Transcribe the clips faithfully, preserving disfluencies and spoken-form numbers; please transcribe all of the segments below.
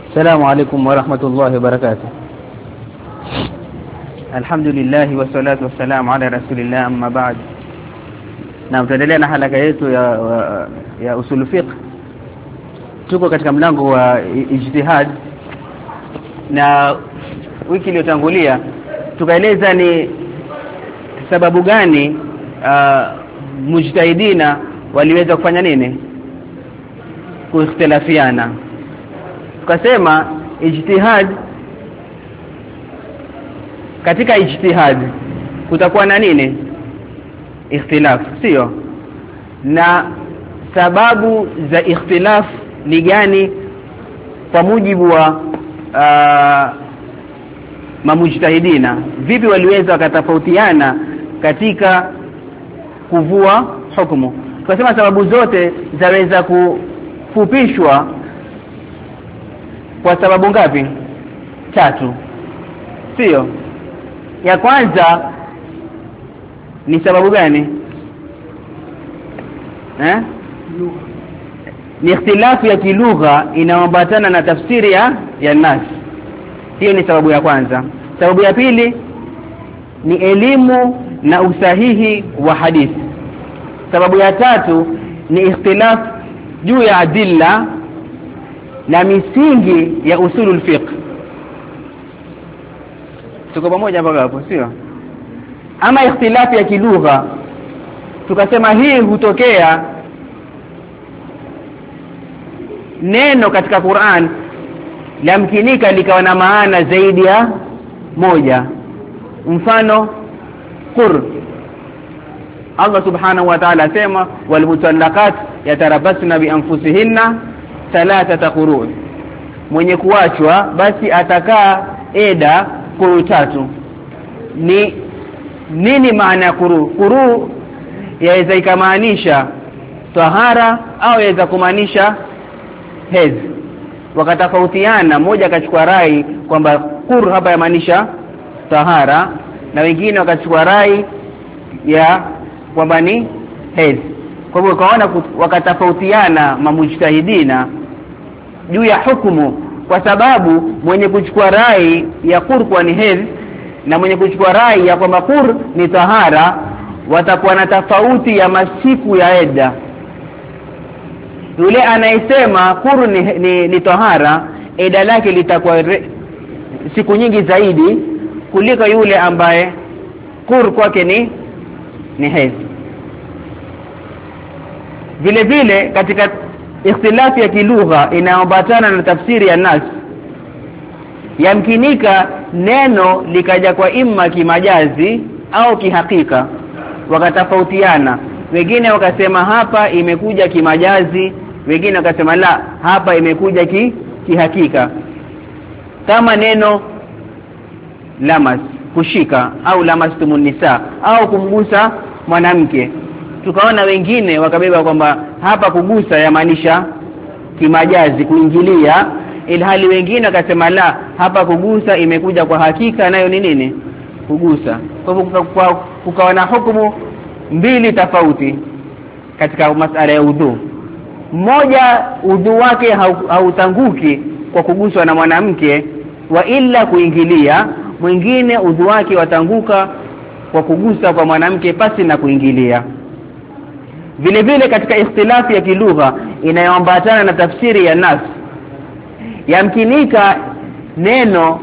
السلام عليكم ورحمة الله وبركاته. الحمد لله والصلاة والسلام على رسول الله أما بعد. Na tutaendelea na halaka yetu ya ya usul fiqh. Tuko katika mlango wa ijtihad, na wiki iliyotangulia tukaeleza ni sababu gani uh, mujtahidina waliweza kufanya nini, kuikhtilafiana. Tukasema ijtihad, katika ijtihad kutakuwa na nini, ikhtilaf, sio? Na sababu za ikhtilaf ni gani kwa mujibu wa uh, mamujtahidina? Vipi waliweza wakatofautiana katika kuvua hukumu? Tukasema sababu zote zaweza kufupishwa kwa sababu ngapi? Tatu, sio? Ya kwanza ni sababu gani? Eh? Ni ikhtilafu ya kilugha inaambatana na tafsiri ya ya nas. Hiyo ni sababu ya kwanza. Sababu ya pili ni elimu na usahihi wa hadithi. Sababu ya tatu ni ikhtilaf juu ya adilla na misingi ya usulul fiqh. Tuko pamoja mpaka hapo, sio? Ama ikhtilafu ya kilugha, tukasema hii hutokea neno katika Qur'an lamkinika likawa na maana zaidi ya moja. Mfano qur, Allah subhanahu wa ta'ala asema wal mutallaqat yatarabbasna bi anfusihinna thalathata quru', mwenye kuachwa basi atakaa eda quru tatu. Ni nini maana ya quru? Quru yaweza ikamaanisha tahara au yaweza kumaanisha hedhi. Wakatofautiana, mmoja akachukua rai kwamba qur hapa yamaanisha tahara, na wengine wakachukua rai ya kwamba ni hedhi. Kwa hivyo kaona wakatofautiana mamujtahidina juu ya hukumu, kwa sababu mwenye kuchukua rai ya qur kwa ni hedhi na mwenye kuchukua rai ya kwamba qur ni tahara watakuwa na tofauti ya masiku ya eda. Yule anayesema qur ni, ni, ni tahara, eda lake litakuwa siku nyingi zaidi kuliko yule ambaye qur kwake ni ni hedhi. Vile vile katika ikhtilafi ya kilugha inaambatana na tafsiri ya nas, yamkinika neno likaja kwa imma kimajazi au kihakika. Wakatofautiana, wengine wakasema hapa imekuja kimajazi, wengine wakasema la, hapa imekuja ki kihakika. Kama neno lamas, kushika, au lamastumun nisa, au kumgusa mwanamke, tukaona wengine wakabeba kwamba hapa kugusa yamaanisha kimajazi, kuingilia, ilhali wengine wakasema la, hapa kugusa imekuja kwa hakika, nayo ni nini? Kugusa. Kwa hivyo kukawa na hukumu mbili tofauti katika masala ya udhu. Mmoja udhu wake hautanguki kwa kuguswa na mwanamke wa ila kuingilia, mwingine udhu wake watanguka kwa kugusa kwa mwanamke pasi na kuingilia. Vile vile katika ikhtilafi ya kilugha inayoambatana na tafsiri ya nas, yamkinika neno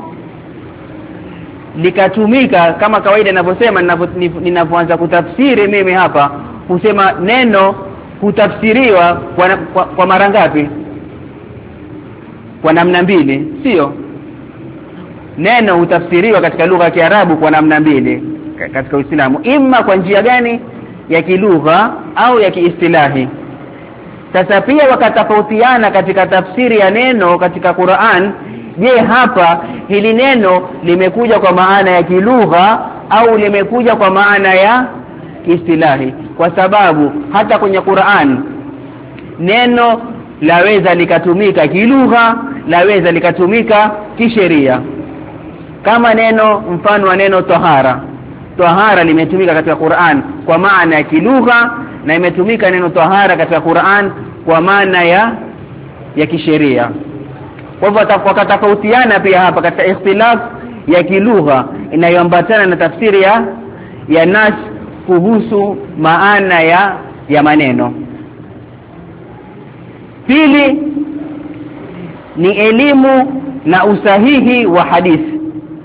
likatumika kama kawaida ninavyosema ninapoanza kutafsiri mimi hapa, husema neno hutafsiriwa kwa, kwa, kwa mara ngapi? Kwa namna mbili, sio? Neno hutafsiriwa katika lugha ya Kiarabu kwa namna mbili katika Uislamu, imma kwa njia gani? Ya kilugha au ya kiistilahi. Sasa pia wakatofautiana katika tafsiri ya neno katika Qur'an. Je, hapa hili neno limekuja kwa maana ya kilugha au limekuja kwa maana ya istilahi? Kwa sababu hata kwenye Qur'an neno laweza likatumika kilugha, laweza likatumika kisheria. Kama neno, mfano wa neno tahara. Tahara limetumika katika Qur'an kwa maana ya kilugha, na imetumika neno tahara katika Qur'an kwa maana ya ya kisheria. Kwa hivyo wakatofautiana pia hapa katika ikhtilaf ya kilugha inayoambatana na tafsiri ya ya nas kuhusu maana ya ya maneno. Pili ni elimu na usahihi wa hadithi.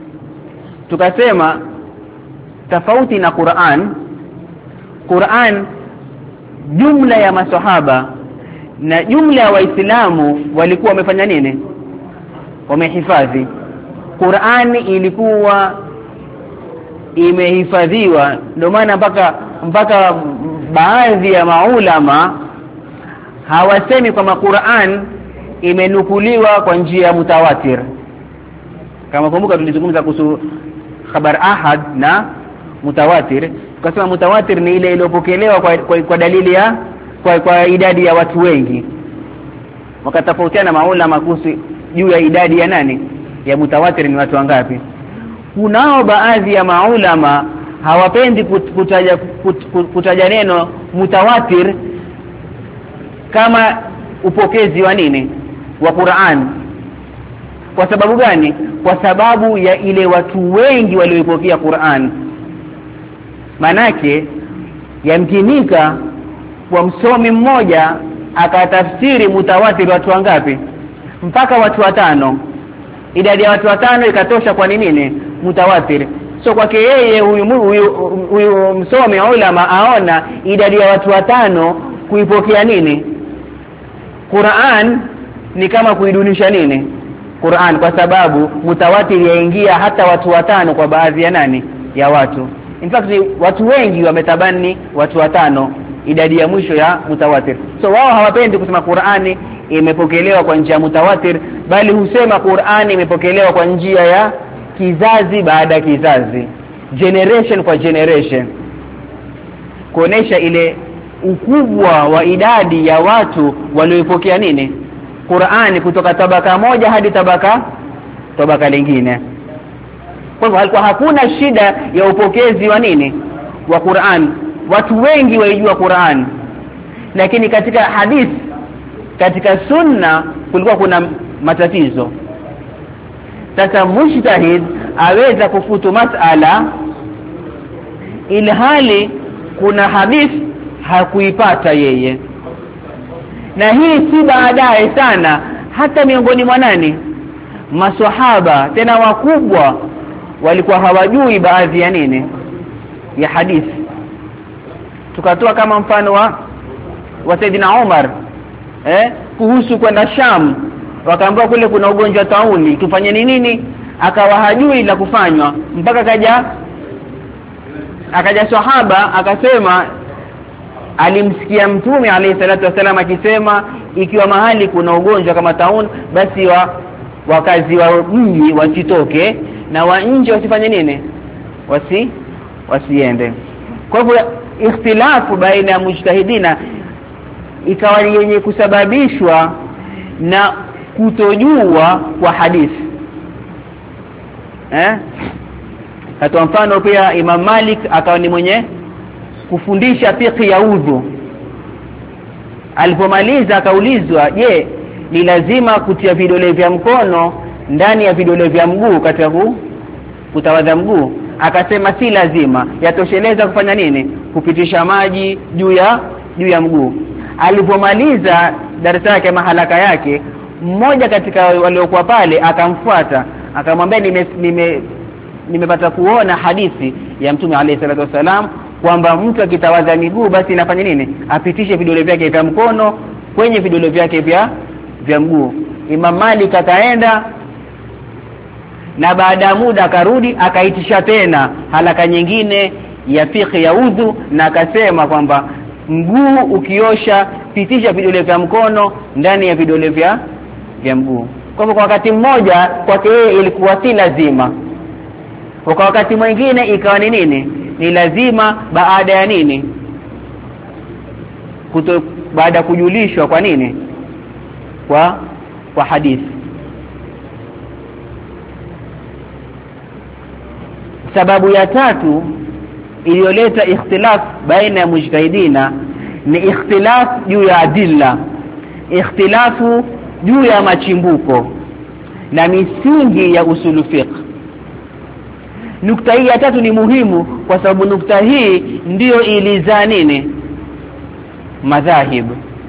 Tukasema tofauti na Qur'an, Qur'an jumla ya maswahaba na jumla ya waislamu walikuwa wamefanya nini? Wamehifadhi. Qur'an ilikuwa imehifadhiwa, ndio maana mpaka mpaka baadhi ya maulama hawasemi kwamba Qur'an imenukuliwa kwa njia ya mutawatir. Kama kumbuka tulizungumza kuhusu khabar ahad na mutawatir, tukasema mutawatir ni ile iliyopokelewa kwa, kwa, kwa dalili ya kwa, kwa idadi ya watu wengi. Wakatofautiana maulama kuhusu juu ya idadi ya nani ya mutawatir ni watu wangapi. Kunao baadhi ya maulama hawapendi kutaja kutaja neno mutawatir kama upokezi wa nini wa Qur'an. Kwa sababu gani? Kwa sababu ya ile watu wengi walioipokea Qur'an. Manake yamkinika kwa msomi mmoja akatafsiri mutawatir watu wangapi? Mpaka watu watano. Idadi ya watu watano ikatosha kwa nini mutawatir. So kwake yeye huyu huyu huyu msomi ulama aona idadi ya watu watano kuipokea nini Qur'an ni kama kuidunisha nini Qur'an, kwa sababu mutawatir yaingia hata watu watano kwa baadhi ya nani ya watu. In fact watu wengi wametabani watu watano idadi ya mwisho ya mutawatir. So wao hawapendi kusema Qur'ani imepokelewa kwa njia ya mutawatir, bali husema Qur'ani imepokelewa kwa njia ya kizazi baada ya kizazi, generation kwa generation, kuonesha ile ukubwa wa idadi ya watu walioipokea nini Qur'ani kutoka tabaka moja hadi tabaka tabaka lingine. Kwa hivyo halikuwa hakuna shida ya upokezi wa nini wa Qur'an, watu wengi waijua Qur'an. Lakini katika hadithi, katika sunna kulikuwa kuna matatizo. Sasa mujtahid aweza kufutu masala ilhali kuna hadithi hakuipata yeye, na hii si baadaye sana, hata miongoni mwa nani maswahaba tena wakubwa walikuwa hawajui baadhi ya nini ya hadithi. Tukatoa kama mfano wa wa Saidina Umar eh kuhusu kwenda Sham, wakaambiwa kule kuna ugonjwa tauni, tufanye nini? Akawa hajui la kufanywa, mpaka kaja akaja sahaba akasema alimsikia Mtume alayhi salatu wasallam akisema ikiwa mahali kuna ugonjwa kama taun, basi wa wakazi wa mji wasitoke na wa nje wasifanye nini wasi wasiende. Kwa hivyo ikhtilafu baina ya mujtahidina ikawa yenye kusababishwa na kutojua kwa hadithi eh kwa mfano pia Imam Malik akawa ni mwenye kufundisha fiqh ya udhu. Alipomaliza akaulizwa, je, ni lazima kutia vidole vya mkono ndani ya vidole vya mguu katika huu kutawadha mguu? Akasema si lazima, yatosheleza kufanya nini kupitisha maji juu ya juu ya mguu. Alipomaliza darasa yake mahalaka yake, mmoja katika waliokuwa pale akamfuata akamwambia, nime nime nimepata kuona hadithi ya Mtume alayhi salatu wasalam kwamba mtu akitawadha miguu basi inafanya nini apitishe vidole vyake vya mkono kwenye vidole vyake vya vya mguu. Imam Malik akaenda na baada ya muda akarudi akaitisha tena halaka nyingine ya fiqh ya udhu, na akasema kwamba mguu ukiosha pitisha vidole vya mkono ndani ya vidole vya vya mguu. Kwa hivyo kwa wakati mmoja kwake yeye ilikuwa si lazima, kwa wakati mwingine ikawa ni nini ni lazima baada ya nini kuto baada kujulishwa kwa nini kwa kwa hadithi. Sababu ya tatu iliyoleta ikhtilaf baina ya mujtahidina ni ikhtilaf juu ya adilla, ikhtilafu juu ya machimbuko. na misingi ya usulu fiqh. Nukta hii ya tatu ni muhimu kwa sababu nukta hii ndiyo ilizaa nini madhahib.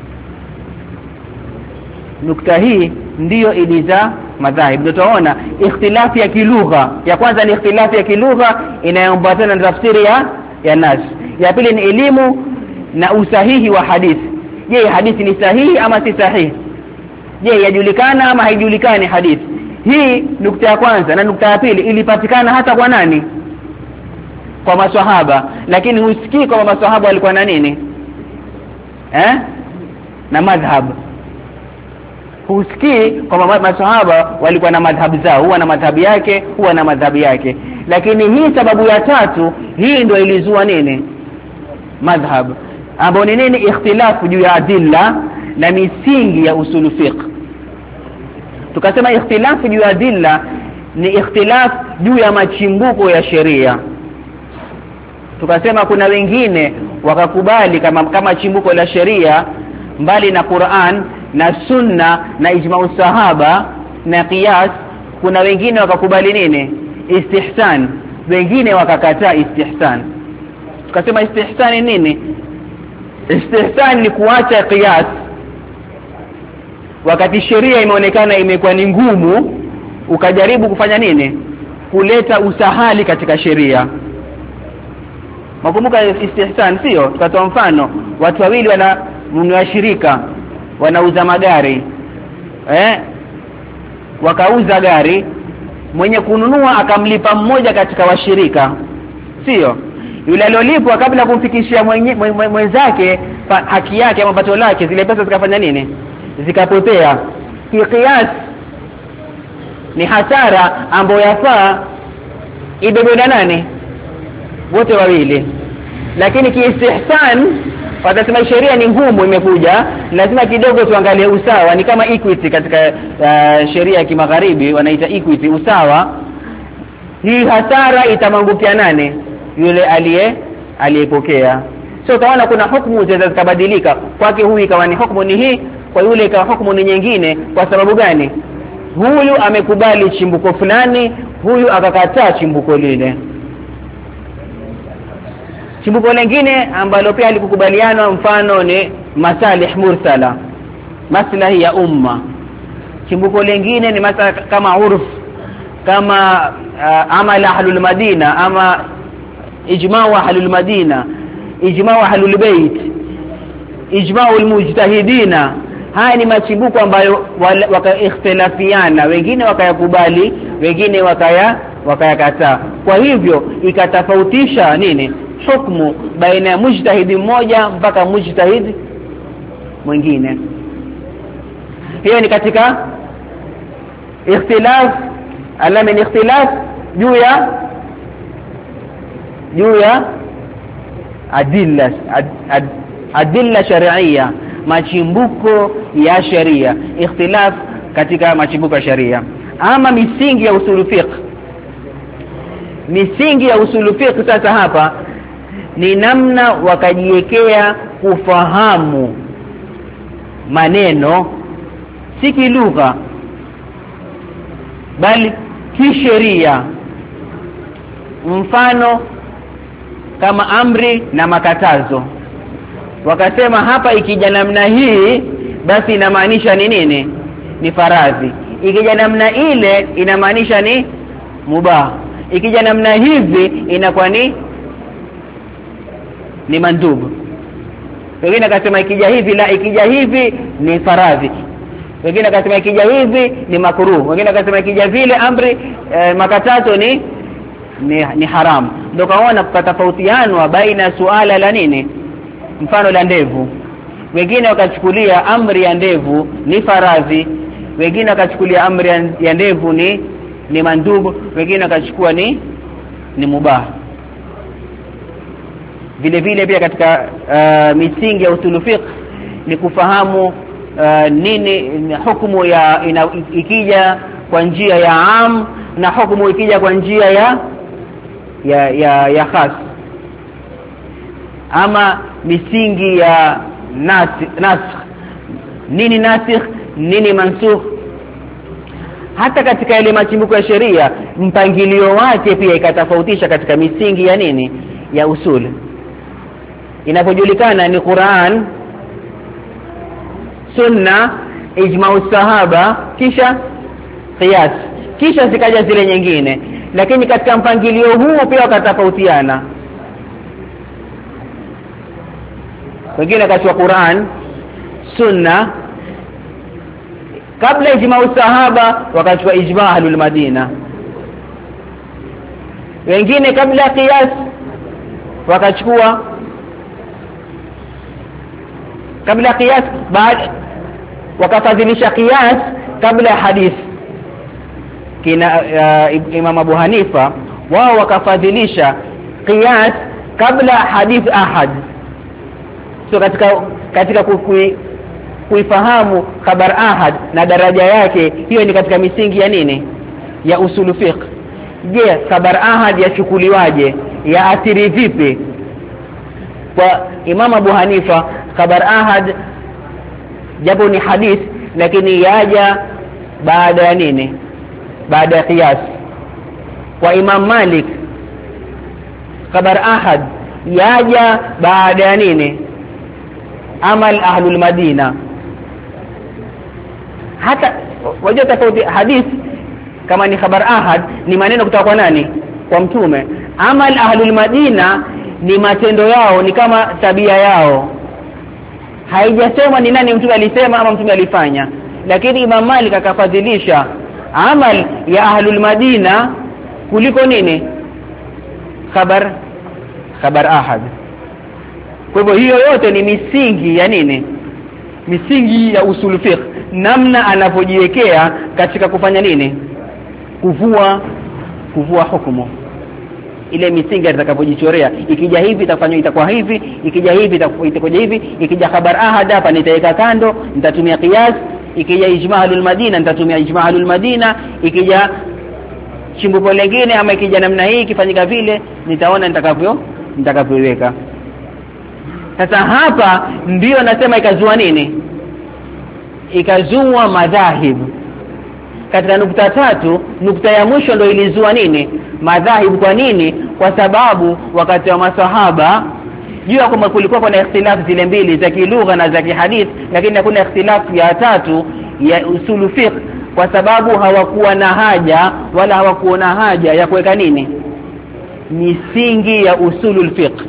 Nukta hii ndiyo ilizaa madhahib. Ndio tunaona ikhtilafu ya kilugha. Ya kwanza ni ikhtilafu ya kilugha inayoambatana na tafsiri ya ya nas. Ya pili ni elimu na usahihi wa hadithi. Je, hadithi ni sahihi ama si sahihi? Je, yajulikana ama haijulikani hadithi? Hii nukta ya kwanza. Na nukta ya pili ilipatikana hata kwa nani? Kwa maswahaba. Lakini husikii kwa maswahaba walikuwa na nini? Eh? Na madhhab. Husikii kwa maswahaba walikuwa na madhhabu zao, huwa na madhhabu yake, huwa na madhhabu yake. Lakini hii sababu ya tatu, hii ndio ilizua nini madhhab, ambao ni nini? Ikhtilafu juu ya adilla na misingi ya usulu fiqh. Tukasema ikhtilafu juu ya adilla ni ikhtilafu juu ya machimbuko ya sheria. Tukasema kuna wengine wakakubali kama kama chimbuko la sheria mbali na Qur'an na Sunna na ijma'u sahaba na qiyas. Kuna wengine wakakubali nini? Istihsan. Wengine wakakataa istihsan. Tukasema istihsan ni nini? Istihsan ni kuacha qiyas wakati sheria imeonekana imekuwa ni ngumu, ukajaribu kufanya nini? Kuleta usahali katika sheria. Makumbuka istihsan sio? Tukatoa mfano, watu wawili wana mnashirika wanauza magari. Eh? Wakauza gari, mwenye kununua akamlipa mmoja katika washirika. Sio? Yule aliyolipwa kabla kumfikishia mwenzake haki yake ama pato lake, zile pesa zikafanya nini? Zikapotea. Kiqiyas ni hasara ambayo yafaa ibebe na nani? Wote wawili. Lakini kiistihsan watasema sheria ni ngumu imekuja, lazima kidogo tuangalie usawa. Ni kama equity katika uh, sheria ya kimagharibi wanaita equity, usawa. Hii hasara itamangukia nane? Yule aliye aliyepokea. So utaona kuna hukumu zitazikabadilika. Kwake huyu ikawa ni hukumu ni hii, kwa yule ikawa hukumu ni nyingine. Kwa sababu gani? Huyu amekubali chimbuko fulani, huyu akakataa chimbuko lile. Chimbuko lingine ambalo pia alikukubaliana mfano ni masalih mursala, maslahi ya umma. Chimbuko lingine ni masala kama urf, kama uh, amal ahlul madina ama ijma'u ahlul madina, ijma'u ahlul bait, ijma'u almujtahidina. Haya ni machimbuko ambayo wakaikhtilafiana, wengine wakayakubali, wengine wakaya wakayakataa. Kwa hivyo ikatofautisha nini hukumu baina ya mujtahidi mmoja mpaka mujtahid mwingine. Hiyo ni katika ikhtilaf, alama ni ikhtilaf juu ya juu ya adilla ad, ad, adilla shar'iyya, machimbuko ya sheria. Ikhtilaf katika machimbuko ya sheria. Ama misingi ya usulu fiqh, misingi ya usulu fiqh sasa hapa ni namna wakajiwekea kufahamu maneno si kilugha bali kisheria. Mfano kama amri na makatazo, wakasema hapa ikija namna hii basi inamaanisha ni nini? Ni faradhi. Ikija namna ile inamaanisha ni mubah. Ikija namna hivi inakuwa ni ni mandubu. Wengine akasema ikija hivi la, ikija hivi ni faradhi. Wengine akasema ikija hivi ni makruh. Wengine akasema ikija vile amri e, makatazo ni ni, ni haram. Ndio kaona kukatofautiana baina suala la nini? Mfano la ndevu. Wengine wakachukulia amri ya ndevu ni faradhi, wengine wakachukulia amri ya ndevu ni ni mandubu, wengine wakachukua ni ni mubah. Vile vile pia katika uh, misingi ya usulu fiqh ni kufahamu uh, nini hukumu ya ina, ikija kwa njia ya am na hukumu ikija kwa njia ya ya ya, ya khas. Ama misingi ya nasikh, nasikh nini nasikh, nini mansukh. hata katika ile machimbuko ya sheria mpangilio wake pia ikatofautisha katika misingi ya nini, ya usul. Inapojulikana ni Qur'an, sunna, ijma'u sahaba, kisha qiyas, kisha zikaja zile nyingine. Lakini katika mpangilio huu pia wakatofautiana. Wengine katika Qur'an, sunna, kabla ijma'u sahaba wakachukua ijma' ahlul Madina. Wengine kabla qiyas wakachukua kabla qiyas, baada wakafadhilisha qiyas kabla hadith. Kina uh, Imam Abu Hanifa wao wakafadhilisha qiyas kabla hadith ahad. So katika katika kukui, kuifahamu khabar ahad na daraja yake, hiyo ni katika misingi ya nini, ya usulu fiqh. Je, khabar ahad yachukuliwaje, ya athiri vipi? Kwa Imam Abu Hanifa khabar ahad japo ni hadith, lakini yaja baada ya nini, baada ya qiyas. Kwa Imam Malik khabar ahad yaja baada ya nini, amal ahlul Madina. Hata wajua tofauti, hadith kama ni khabar ahad ni maneno kutoka kwa nani, kwa mtume. Amal ahlul Madina ni matendo yao, ni kama tabia yao, haijasema ni nani mtume alisema ama mtume alifanya. Lakini Imam Malik akafadhilisha amal ya ahlul Madina kuliko nini, khabar khabar ahad. Kwa hivyo hiyo yote ni misingi ya nini, misingi ya usul fiqh, namna anapojiwekea katika kufanya nini, kuvua kuvua hukumu. Ile misingi atakapojichorea, ikija hivi itafanywa itakuwa hivi, ikija hivi itakuwa hivi, ikija khabar ahad hapa nitaweka kando, nitatumia qiyas, ikija ijma' ahlul Madina nitatumia ijma' ahlul Madina, ikija chimbuko lingine ama ikija namna hii ikifanyika vile, nitaona nitakavyo nitakavyoiweka. Sasa hapa ndio nasema ikazua nini, ikazua madhahib. Katika nukta tatu, nukta ya mwisho ndio ilizua nini, madhahib. Kwa nini? Kwa sababu wakati wa masahaba jua kwamba kulikuwa kuna ikhtilafu zile mbili za kilugha na za kihadith, lakini hakuna ikhtilafu ya tatu ya usulu fiqh, kwa sababu hawakuwa na haja wala hawakuona haja ya kuweka nini, misingi ya usulul fiqh.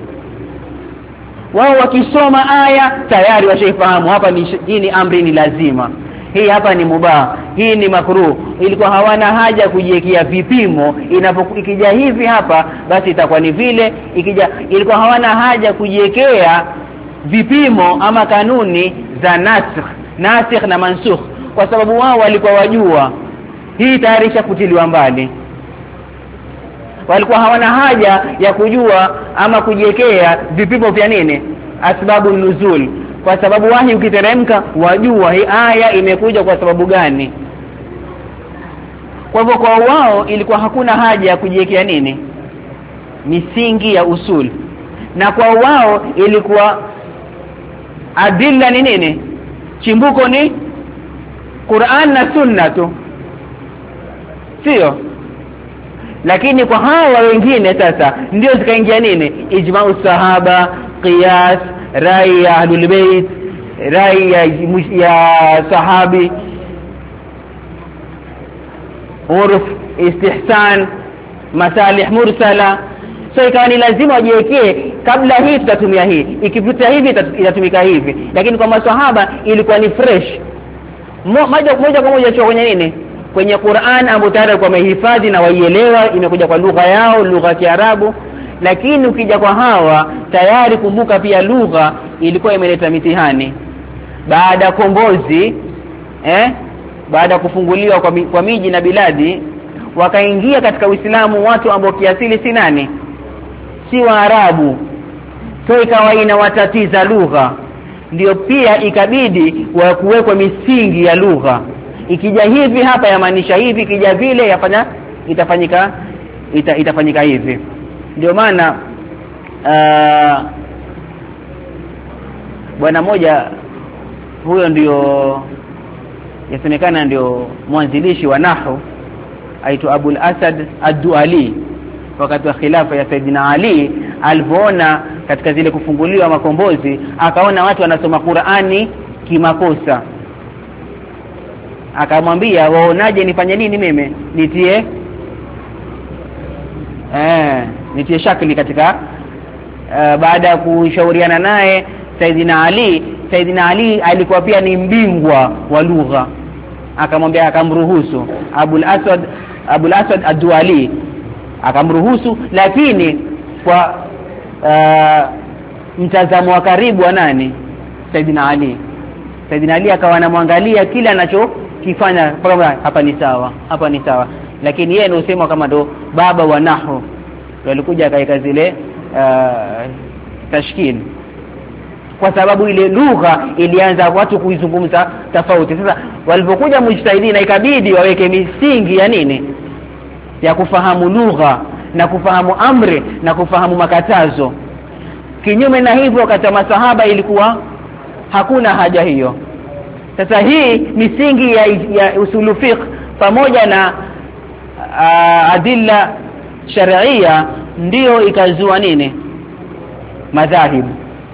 Wao wakisoma aya tayari washaifahamu hapa ni hii ni amri, ni lazima, hii hapa ni mubah, hii ni makruh. Ilikuwa hawana haja kujiwekea vipimo, inapokija hivi hapa basi itakuwa ni vile, ikija ilikuwa hawana haja kujiwekea vipimo ama kanuni za nasikh nasikh na mansukh, kwa sababu wao walikuwa wajua hii tayari ishafutiliwa mbali. Walikuwa hawana haja ya kujua ama kujiwekea vipimo vya nini, asbabu nuzul, kwa sababu wahi ukiteremka wajua hii aya imekuja kwa sababu gani. Kwa hivyo kwa wao ilikuwa hakuna haja ya kujiwekea nini, misingi ya usul. Na kwa wao ilikuwa adilla ni nini, chimbuko ni Qur'an na Sunna tu, sio? Lakini kwa hawa wengine sasa ndio zikaingia nini, ijma'u sahaba, qiyas, rai ya ahlul bait, rai ya, ya sahabi, urf, istihsan, masalih mursala. So ikawa ni lazima wajiwekee, kabla hii tutatumia hii, ikivuta hivi itatumika hivi. Lakini kwa maswahaba ilikuwa ni fresh, moja moja kwa moja cho kwenye nini, kwenye Qur'an ambayo tayari kwa mahifadhi na waielewa, imekuja kwa lugha yao, lugha ya Kiarabu. Lakini ukija kwa hawa tayari, kumbuka pia lugha ilikuwa imeleta mitihani baada ya kombozi, eh baada kufunguliwa kwa, kwa miji na biladi, wakaingia katika Uislamu watu ambao kiasili si nani, si Waarabu. So ikawa inawatatiza lugha, ndio pia ikabidi wa kuwekwa misingi ya lugha. Ikija hivi hapa yamaanisha hivi, ikija vile yafanya itafanyika ita, itafanyika hivi. Ndio maana uh, bwana moja huyo ndio yasemekana ndio mwanzilishi wa nahwu, aitwa Abul Asad Ad-Duali. Wakati wa khilafa ya Saidina Ali, alipoona katika zile kufunguliwa makombozi, akaona watu wanasoma Qur'ani kimakosa, akamwambia, waonaje nifanye nini mimi? Nitie eh nitie shakli katika uh, baada ya kushauriana naye Saidina Ali. Saidina Ali alikuwa pia ni mbingwa wa lugha, akamwambia, akamruhusu Abul Asad Abul Asad Ad-Duali, akamruhusu, lakini kwa uh, mtazamo wa karibu wa nani? Saidina Ali. Saidina Ali akawa anamwangalia kila anachokifanya, kwamba hapa ni sawa, hapa ni sawa, lakini yeye anasema kama ndo baba wa nahwu, alikuja akaika zile uh, tashkil, kwa sababu ile lugha ilianza watu kuizungumza tofauti. Sasa walipokuja mujtahidina, ikabidi waweke misingi ya nini, ya kufahamu lugha na kufahamu amri na kufahamu makatazo. Kinyume na hivyo wakati masahaba ilikuwa hakuna haja hiyo. Sasa hii misingi ya, ya usulu fiqh pamoja na uh, adilla sharia ndio ikazua nini, madhahib,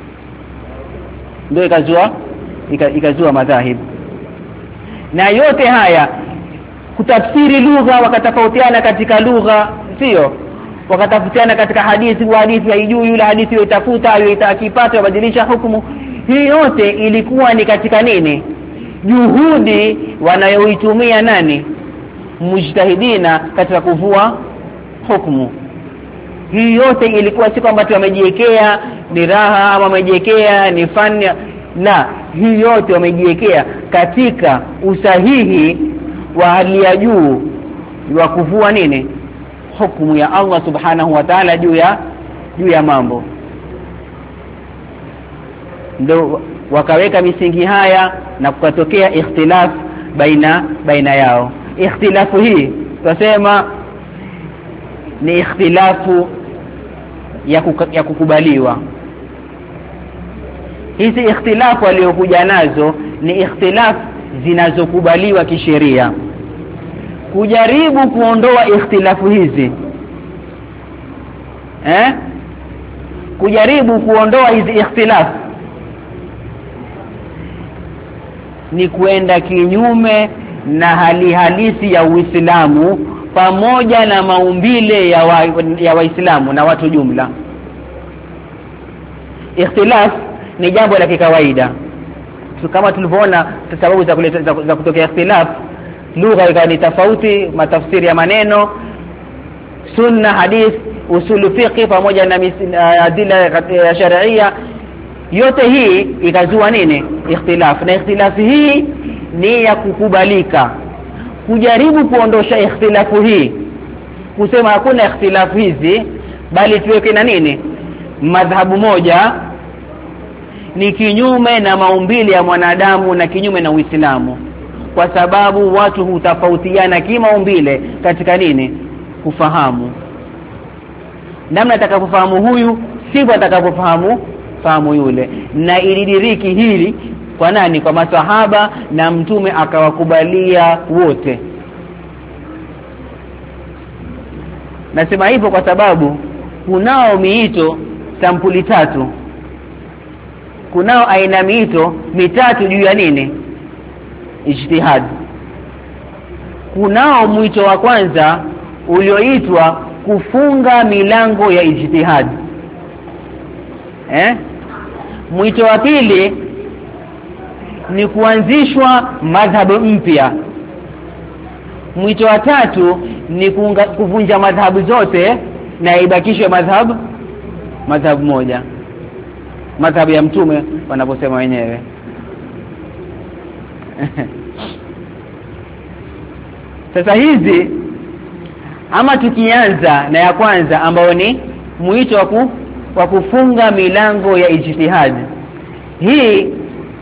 ndio ikazua ikazua madhahib. Na yote haya kutafsiri lugha, wakatofautiana katika lugha, sio wakatofautiana katika hadithi, wa hadithi haijui yule hadithi yotafuta yoitakipata yabadilisha hukumu. Hii yote ilikuwa ni katika nini, juhudi wanayoitumia nani, mujtahidina, katika kuvua hukumu. Hii yote ilikuwa si kwamba tu wamejiwekea ni raha ama wamejiwekea ni fani, la, hii yote wamejiwekea katika usahihi wa hali ya juu wa kuvua nini, hukumu ya Allah subhanahu wa ta'ala juu ya juu ya mambo. Ndio wakaweka misingi haya na kukatokea ikhtilaf baina baina yao. Ikhtilafu hii tunasema ni ikhtilafu ya, kuka, ya kukubaliwa. Hizi ikhtilafu waliokuja nazo ni ikhtilafu zinazokubaliwa kisheria. Kujaribu kuondoa ikhtilafu hizi eh kujaribu kuondoa hizi ikhtilafu ni kuenda kinyume na hali halisi ya Uislamu pamoja na maumbile ya wa, ya Waislamu na watu jumla. Ikhtilaf ni jambo la kikawaida. Kama tulivyoona sababu za kuleta za, za kutokea ikhtilaf, lugha ikawa ni tofauti, matafsiri ya maneno, sunna, hadith, usulu fiqh pamoja na adila ya sharia, yote hii ikazua nini, ikhtilaf. Na ikhtilaf hii ni ya kukubalika. Kujaribu kuondosha ikhtilafu hii, kusema hakuna ikhtilafu hizi bali tuweke na nini, madhhabu moja, ni kinyume na maumbile ya mwanadamu na kinyume na Uislamu, kwa sababu watu hutofautiana kimaumbile katika nini, kufahamu. Namna atakapofahamu huyu sivyo atakapofahamu fahamu yule. Na ilidiriki hili kwa nani? Kwa masahaba, na mtume akawakubalia wote. Nasema hivyo kwa sababu kunao miito sampuli tatu, kunao aina miito mitatu juu ya nini, ijtihad. Kunao mwito wa kwanza ulioitwa kufunga milango ya ijtihad, eh mwito wa pili ni kuanzishwa madhhabu mpya. Mwito wa tatu ni kuunga, kuvunja madhhabu zote na ibakishwe madhhabu madhhabu moja, madhhabu ya mtume wanaposema wenyewe. Sasa hizi, ama tukianza na ya kwanza ambayo ni mwito wa ku, wa kufunga milango ya ijtihad. Hii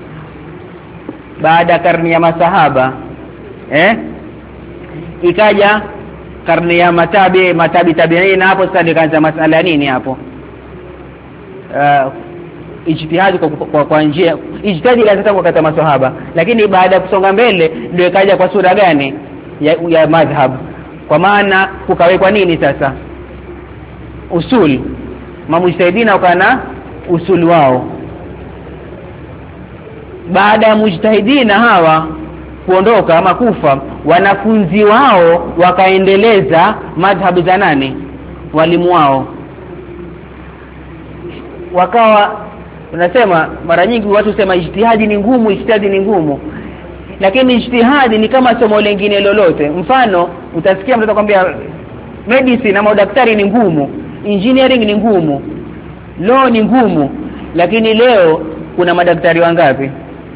baada karne ya masahaba eh ikaja karne ya matabi matabi tabiina. Hapo sasa ikaanza masala nini hapo, uh, ijtihadi kwa, kwa, kwa njia ijtihadi ilianza kwa kata maswahaba, lakini baada ya kusonga mbele ndio ikaja kwa sura gani ya, ya madhhab. Kwa maana kukawekwa nini sasa? Usul. Mamujtahidina wakana usul wao. Baada ya mujtahidina hawa kuondoka ama kufa, wanafunzi wao wakaendeleza madhhabu za nani? Walimu wao. Wakawa unasema mara nyingi watu sema ijtihadi ni ngumu, ijtihadi ni ngumu. Lakini ijtihadi ni kama somo lingine lolote. Mfano utasikia mtu atakwambia medicine ama daktari ni ngumu, engineering ni ngumu, law ni ngumu. Lakini leo kuna madaktari wangapi?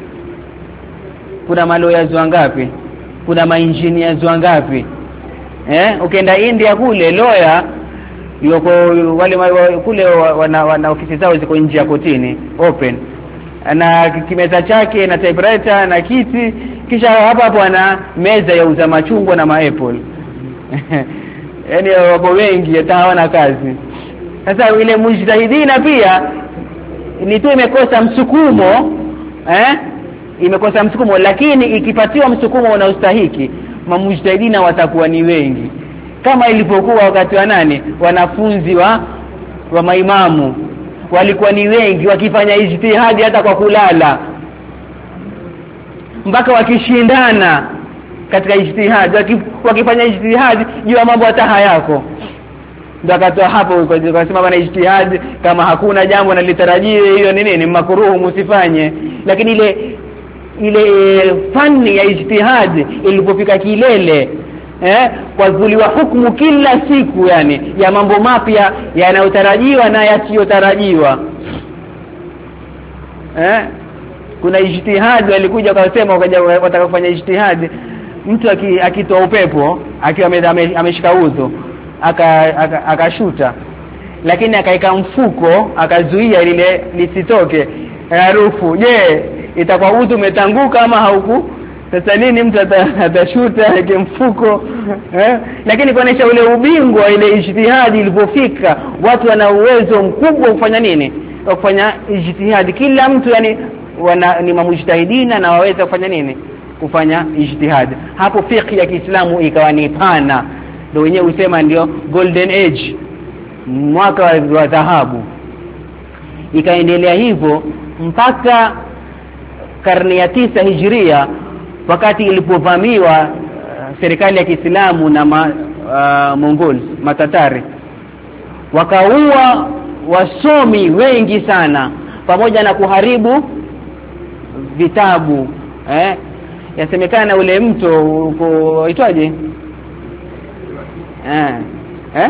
Kuna malawyers wangapi? Kuna maengineers wangapi? Eh, ukienda India kule lawyer yuko wale kule wana, wana ofisi zao ziko nje ya kotini open, na kimeza chake na typewriter na kiti, kisha hapa hapo ana meza ya uza machungwa na maapple. Yaani wako wengi hata hawana kazi. Sasa ile mujtahidina pia ni tu imekosa msukumo, eh imekosa msukumo, lakini ikipatiwa msukumo unaostahiki mamujtahidina watakuwa ni wengi, kama ilipokuwa wakati wa nani? Wanafunzi wa wa maimamu walikuwa ni wengi, wakifanya ijtihadi hata kwa kulala, mpaka wakishindana katika ijtihadi, wakifanya ijtihadi juu ya mambo hata hayako. Ndio akatoa hapo akasema bana ijtihadi kama hakuna jambo nalitarajia hiyo ni nini? Makruhu, msifanye. Lakini ile ile fani ya ijtihadi ilipofika kilele, eh kwa kuliwa hukumu kila siku, yani ya mambo mapya yanayotarajiwa na yasiyotarajiwa. Eh kuna ijtihadi walikuja wakasema wakaja wataka kufanya ijtihadi, mtu akitoa upepo akiwa ameshika udhu akashuta aka, aka lakini akaika mfuko akazuia lile lisitoke harufu. Je, itakuwa udhu umetanguka ama hauku? Sasa nini mtu atashuta yake mfuko, eh? Lakini kuonesha ule ubingwa ile ijtihadi ilipofika, watu wana uwezo mkubwa kufanya nini? Wa kufanya ijtihadi. Kila mtu yani wana ni mamujtahidina na waweza kufanya nini? Kufanya ijtihadi. Hapo fiqh ya Kiislamu ikawa ni pana, ndio wenyewe usema ndio golden age, mwaka wa dhahabu. Ikaendelea hivyo mpaka karne ya tisa Hijria, wakati ilipovamiwa uh, serikali ya Kiislamu na ma, uh, Mongols, Matatari. Wakaua wasomi wengi sana, pamoja na kuharibu vitabu. Eh yasemekana ule mto uko aitwaje? Eh eh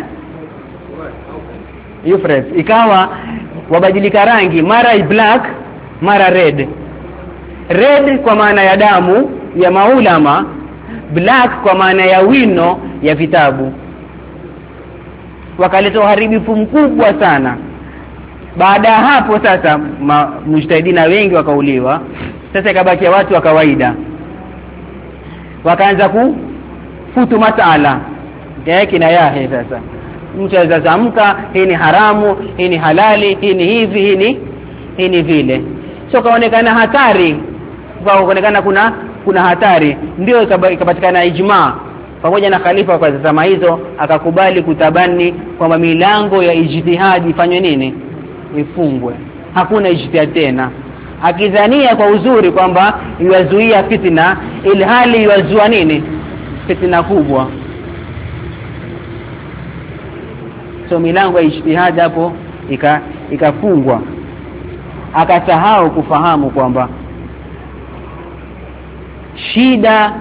Euphrates, ikawa wabadilika rangi, mara black mara red. Red kwa maana ya damu ya maulama, black kwa maana ya wino ya vitabu. Wakaleta uharibifu mkubwa sana. Baada ya hapo sasa mujtahidina wengi wakauliwa. Sasa ikabaki watu wa kawaida, wakaanza kufutu masala yake na yahe. Sasa mtu azazamka, hii ni haramu, hii ni halali, hii ni hivi, hii ni hii ni vile. So kaonekana hatari, kwa kuonekana kuna kuna hatari, ndio ikapatikana ijma pamoja na khalifa kwa zama hizo akakubali kutabani kwamba milango ya ijtihadi ifanywe nini? Ifungwe. Hakuna ijtihad tena, akidhania kwa uzuri kwamba iwazuia fitna, ilhali iwazua nini? Fitna kubwa. So milango ya ijtihad hapo ika ikafungwa. Akasahau kufahamu kwamba shida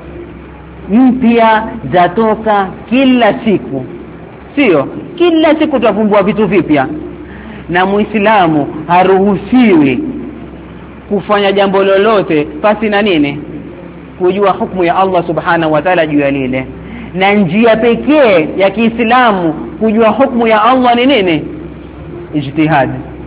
mpya zatoka kila siku, sio kila siku tunavumbua vitu vipya, na Muislamu haruhusiwi kufanya jambo lolote pasi na nini? Kujua hukumu ya Allah subhanahu wa ta'ala juu ya lile. Na njia pekee ya Kiislamu kujua hukumu ya Allah ni nini? Ijtihad.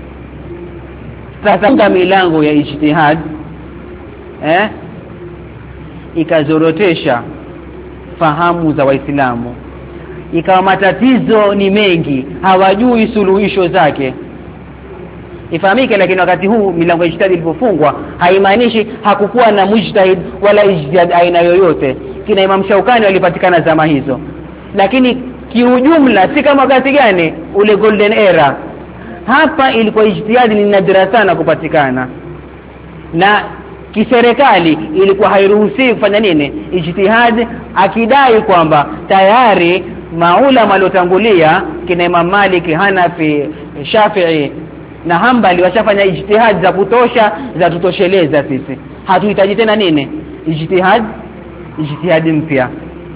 Sasa milango ya ijtihad eh ikazorotesha fahamu za Waislamu, ikawa matatizo ni mengi, hawajui suluhisho zake. ifahamike. Lakini wakati huu milango ya ijtihad ilipofungwa haimaanishi hakukuwa na mujtahid wala ijtihad aina yoyote. Kina Imam Shaukani walipatikana zama hizo, lakini kiujumla si kama wakati gani ule golden era. Hapa ilikuwa ijtihad ni nadra sana kupatikana, na kiserikali ilikuwa hairuhusiwi kufanya nini ijtihad, akidai kwamba tayari maulama waliotangulia kina Imam Malik, Hanafi, Shafi'i na Hanbali washafanya ijtihad za kutosha, za tutosheleza sisi, hatuhitaji tena nini ijtihad ijtihad mpya.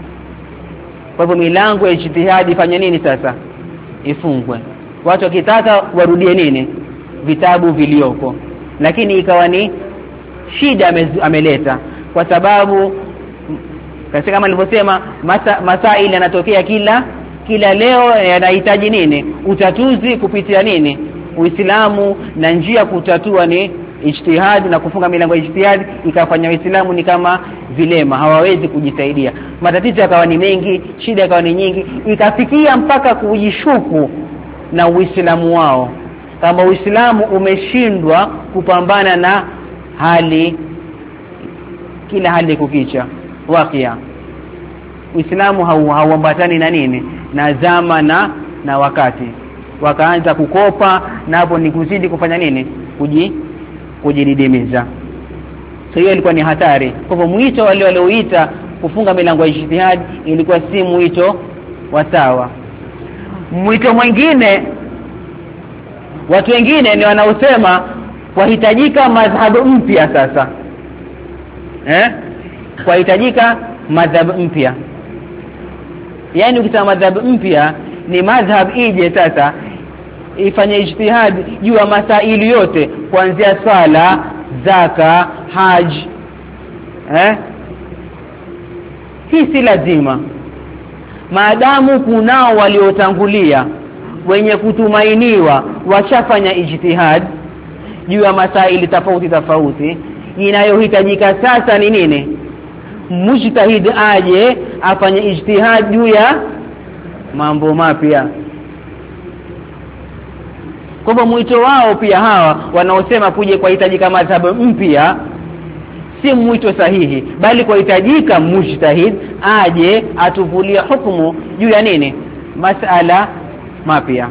Kwa hivyo milango ya ijtihad ifanye nini sasa? Ifungwe. Watu wakitaka warudie nini vitabu vilioko, lakini ikawa ni shida ameleta, kwa sababu kasi kama nilivyosema masa, masaili yanatokea kila kila leo, yanahitaji nini utatuzi kupitia nini Uislamu, na njia kutatua ni ijtihad, na kufunga milango ya ijtihad ikafanya Uislamu ni kama vilema, hawawezi kujisaidia. Matatizo yakawa ni mengi, shida yakawa ni nyingi, ikafikia mpaka kujishuku na Uislamu wao, kama Uislamu umeshindwa kupambana na hali kila hali kukicha wakia. Uislamu hauambatani na nini na zama na na wakati, wakaanza kukopa, na hapo ni kuzidi kufanya nini kuji kujididimiza. So hiyo ilikuwa ni hatari. Kwa hivyo mwito wale walioita kufunga milango ya ijtihad ilikuwa si mwito wa sawa. Mwito mwingine, watu wengine ni wanaosema wahitajika madhhabu mpya sasa. Eh? Wahitajika madhhabu mpya. Yaani ukisema madhhabu mpya ni madhhab ije sasa ifanye ijtihad juu ya masaili yote kuanzia swala, zaka, haji. Eh? Hii si lazima. Maadamu kunao waliotangulia wenye kutumainiwa washafanya ijtihad juu ya masaili tofauti tofauti, inayohitajika sasa ni nini? Mujtahid aje afanye ijtihad juu ya mambo mapya. Kwa hivyo mwito wao pia hawa wanaosema kuje kwa hitajika madhhabu mpya si mwito sahihi, bali kwa hitajika mujtahid aje atuvulie hukumu juu ya nini masala mapya.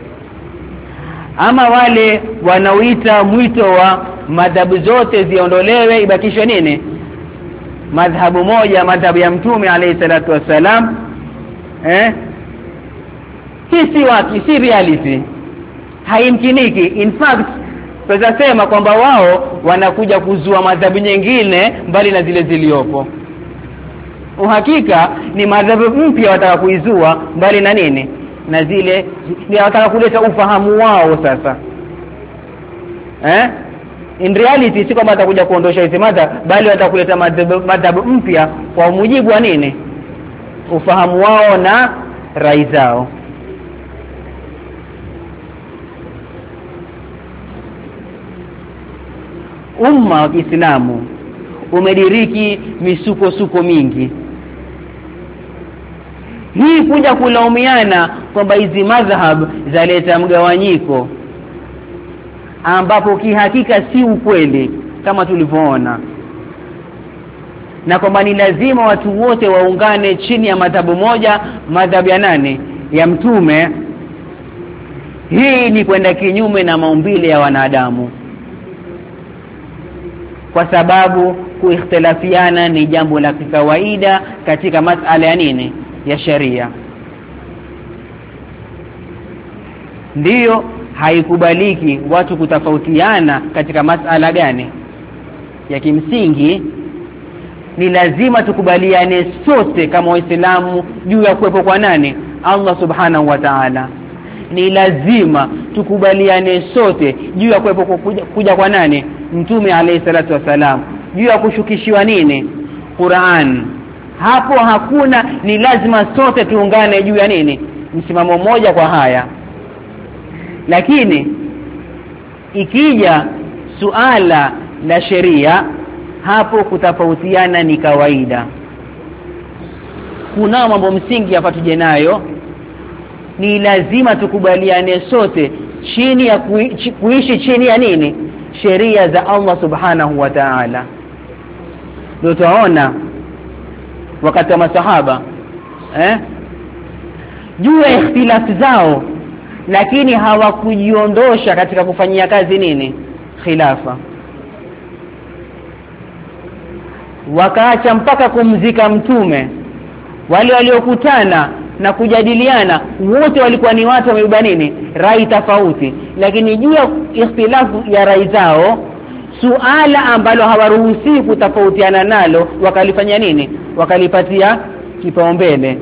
Ama wale wanaoita mwito wa madhhabu zote ziondolewe ibakishwe nini madhhabu moja, madhhabu ya Mtume alayhi salatu wasalam, eh hii si waki, si reality, haimkiniki. In fact tunasema kwamba wao wanakuja kuzua madhhabu nyingine mbali na zile ziliopo. Uhakika ni madhhabu mpya wataka kuizua mbali na nini na zile, ni wataka kuleta ufahamu wao sasa. Eh in reality si kwamba atakuja kuondosha hizo madhhabu, bali watakuleta madhhabu mpya kwa mujibu wa nini ufahamu wao na rai zao. Umma wa Kiislamu umediriki misuko-suko mingi. Hii kuja kulaumiana kwamba hizi madhhab zaleta mgawanyiko, ambapo kihakika si ukweli kama tulivyoona, na kwamba ni lazima watu wote waungane chini ya madhhabu moja, madhhabu ya nane ya Mtume. Hii ni kwenda kinyume na maumbile ya wanadamu, kwa sababu kuikhtilafiana ni jambo la kawaida katika masala ya nini ya sharia. Ndiyo haikubaliki watu kutofautiana katika masala gani ya kimsingi. Ni lazima tukubaliane sote kama Waislamu juu ya kuwepo kwa nani Allah subhanahu wa ta'ala. Ni lazima tukubaliane sote juu ya kuwepo kuja, kuja kwa nani Mtume alayhi salatu wasalam, juu ya kushukishiwa nini Qur'an. Hapo hakuna, ni lazima sote tuungane juu ya nini msimamo mmoja kwa haya. Lakini ikija suala la sheria, hapo kutafautiana ni kawaida. Kuna mambo msingi hapa tuje nayo, ni lazima tukubaliane sote chini ya kui, kuishi chini ya nini? Sheria za Allah subhanahu wa ta'ala. Ndio tunaona wakati wa masahaba eh juu ya ikhtilafu zao, lakini hawakujiondosha katika kufanyia kazi nini? Khilafa. Wakaacha mpaka kumzika mtume. Wale waliokutana na kujadiliana wote walikuwa ni watu wamebeba nini? Rai tofauti, lakini juu ya ikhtilafu ya rai zao, suala ambalo hawaruhusi kutofautiana nalo wakalifanya nini? Wakalipatia kipaumbele.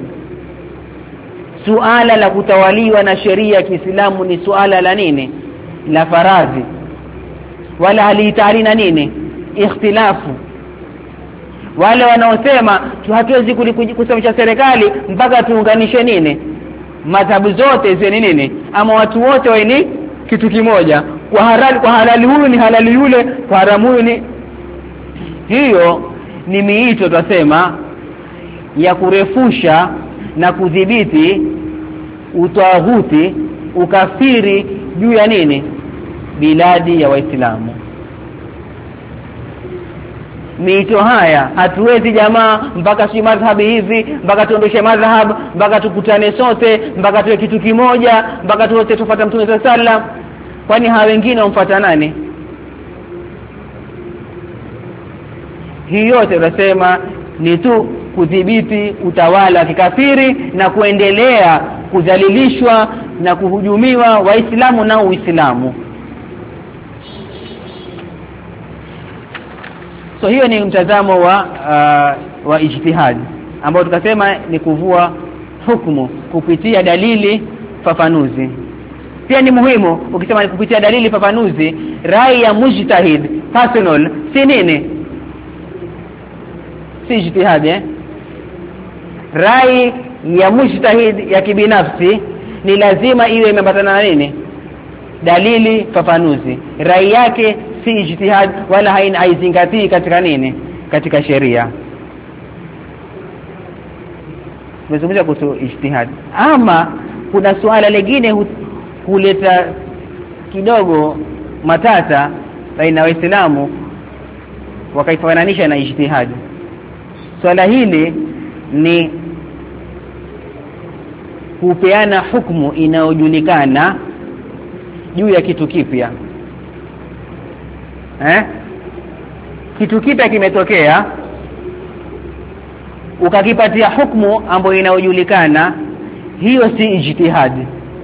Suala la kutawaliwa na sheria ya Kiislamu ni suala la nini? La faradhi, wala halitari na nini? Ikhtilafu. Wale wanaosema hatuwezi kusimamisha serikali mpaka tuunganishe nini? Madhabu zote ziwe nini? Ama watu wote wawe ni kitu kimoja, kwa halali kwa halali huyu ni halali yule, kwa haramu huyu ni. Hiyo ni miito tunasema ya kurefusha na kudhibiti utawaghuti, ukafiri juu ya nini? Biladi ya Waislamu. Miito haya hatuwezi jamaa mpaka si madhhabi hivi, mpaka tuondoshe madhhab, mpaka tukutane sote, mpaka tuwe kitu kimoja, mpaka tuote tufuate Mtume sallallahu alaihi wasallam. Kwani hawa wengine wamfuata nani? Hii yote tunasema ni tu kudhibiti utawala wa kikafiri na kuendelea kudhalilishwa na kuhujumiwa Waislamu na Uislamu. So hiyo ni mtazamo wa uh, wa ijtihad ambao tukasema ni kuvua hukumu kupitia dalili fafanuzi. Pia ni muhimu ukisema kupitia dalili fafanuzi, rai ya mujtahid personal si nini? Si ijtihad eh? Rai ya mujtahid ya kibinafsi ni lazima iwe imeambatana na nini? Dalili fafanuzi. Rai yake si ijtihad wala haina haizingatii katika nini? Katika sheria. Tumezungumzia kuhusu ijtihad. Ama kuna suala lingine huleta kidogo matata baina Waislamu wakaifananisha na ijtihad. Swala hili ni kupeana hukumu inayojulikana juu ya kitu kipya. Eh? Kitu kipya kimetokea, ukakipatia hukumu ambayo inayojulikana, hiyo si ijtihad.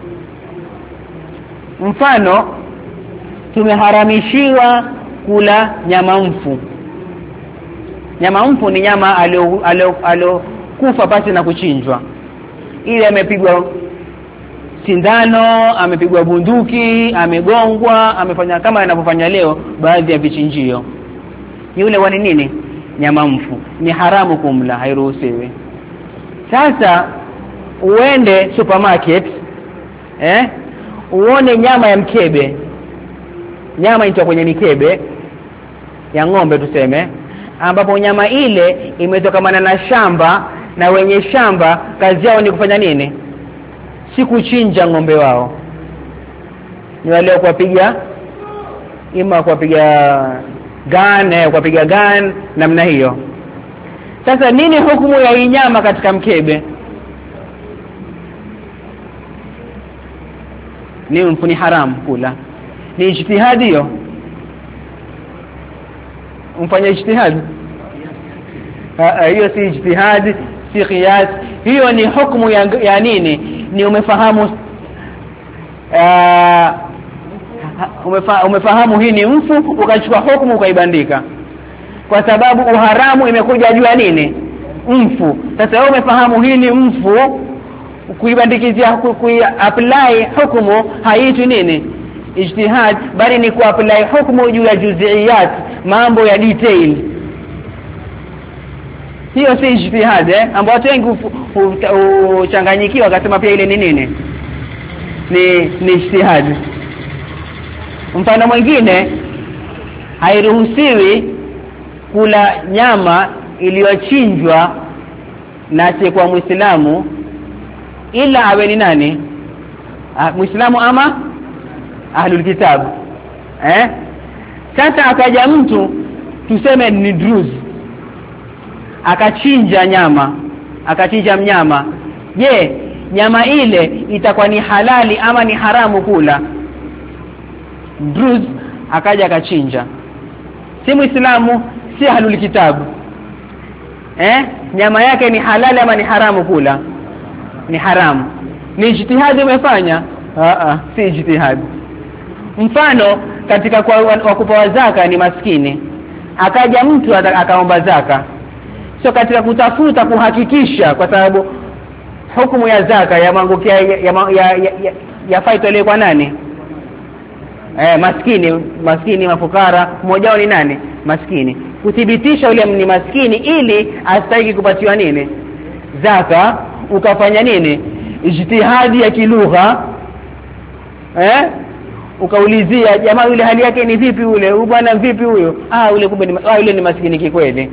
Mfano, tumeharamishiwa kula nyama mfu. Nyama mfu ni nyama aliyokufa pasi na kuchinjwa. Ile amepigwa sindano, amepigwa bunduki, amegongwa, amefanya kama anavyofanya leo baadhi ya vichinjio. Yule wani nini? Nyama mfu. Ni haramu kumla, hairuhusiwi. Sasa uende supermarket eh uone nyama ya mkebe. Nyama itoka kwenye mikebe ya ng'ombe tuseme, ambapo nyama ile imetokamana na shamba, na wenye shamba kazi yao ni kufanya nini? Si kuchinja ng'ombe wao. Ni wale kuwapiga ima kuwapiga gun, eh kuwapiga gun namna hiyo. Sasa nini hukumu ya hii nyama katika mkebe? Ni mfuni haramu kula. Ni ijtihadi hiyo. Mfanya ijtihad? Hiyo si ijtihad, si qiyas. Hiyo ni hukumu ya, ya nini? Ni umefahamu uh, umefa, umefahamu hii ni mfu, ukachukua hukumu ukaibandika. Kwa sababu uharamu imekuja juu ya nini? Mfu. Sasa wewe umefahamu hii ni mfu, kuibandikizia kuapply hukumu haitwi nini? Ijtihad, bali ni kuapply hukumu juu ya juz'iyat, mambo ya detail. Hiyo si ijtihad eh, ambao watu wengi uchanganyikiwa wakasema pia ile ni nini? Ni ni ijtihad. Mfano mwingine, hairuhusiwi kula nyama iliyochinjwa na si kwa Muislamu ila awe ni nani? Muislamu ama ahlul kitab. Eh? Sasa akaja mtu tuseme ni Druze, akachinja nyama, akachinja mnyama. Je, nyama ile itakuwa ni halali ama ni haramu kula? Druze akaja akachinja, si Muislamu, si ahlul kitabu. Eh? Nyama yake ni halali ama ni haramu kula? Ni haramu. Ni ijtihadi umefanya? Ah ah, si ijtihadi. Mfano katika kwa wakupa zaka ni maskini, akaja mtu akaomba zaka. Sio katika kutafuta kuhakikisha, kwa sababu hukumu ya zaka ya mangukia ya ya, ya, ya, ya, ya faitolewe kwa nani? Eh, maskini, maskini mafukara, mmoja ni nani? Maskini. Kuthibitisha yule ni maskini ili astahili kupatiwa nini? Zaka. Ukafanya nini? Ijtihadi ya kilugha. Eh? Ukaulizia jamaa yule hali yake ni vipi, ule bwana vipi huyo? Ah, ule kumbe ni ah, yule ni maskini kikweli.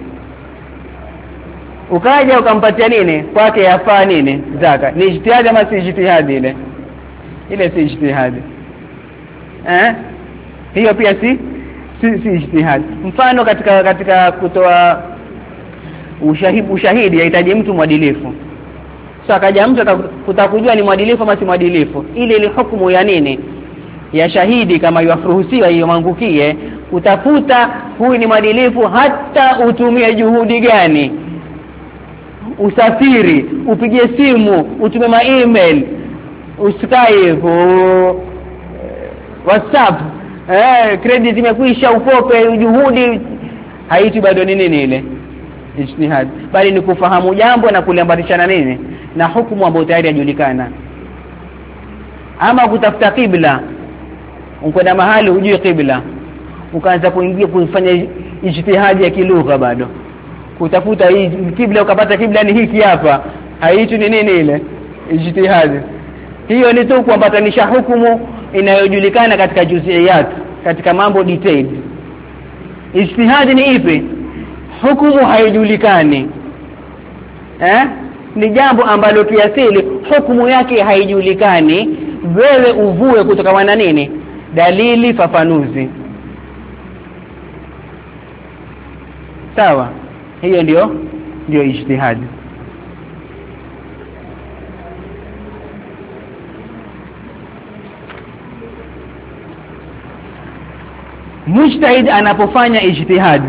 Ukaja ukampatia nini? Kwake yafaa nini? Zaka. Ni ijtihadi ama si ijtihadi ile? Ile si ijtihadi. Eh? Hiyo pia si si, si ijtihadi. Mfano katika katika kutoa ushahidi, ushahidi yahitaji mtu mwadilifu. Sasa akaja mtu kutakujua ni mwadilifu ama si mwadilifu, ile ile hukumu ya nini? Ya shahidi kama yafuruhusiwa hiyo mangukie, utafuta huyu ni mwadilifu hata utumie juhudi gani. Usafiri, upige simu, utume ma email, Skype, WhatsApp, eh credit imekwisha, ukope, juhudi haiti bado ni nini ile? Ijtihad. Bali ni kufahamu jambo na kuliambatishana nini na hukumu ambayo tayari yajulikana. Ama kutafuta kibla, ukwenda mahali hujui kibla, ukaanza kuingia kufanya ijtihadi ya kilugha, bado kutafuta hii kibla ukapata kibla ni hiki hapa, haitu ni nini ile? Ijtihadi. Hiyo ni tu kuambatanisha hukumu inayojulikana katika juziyat, katika mambo detailed. Ijtihadi ni ipi? Hukumu haijulikani. Eh? Ni jambo ambalo kiasili hukumu yake haijulikani, wewe uvue kutoka na nini? Dalili fafanuzi. Sawa? Hiyo ndio ndio ijtihadi. Mujtahid anapofanya ijtihadi,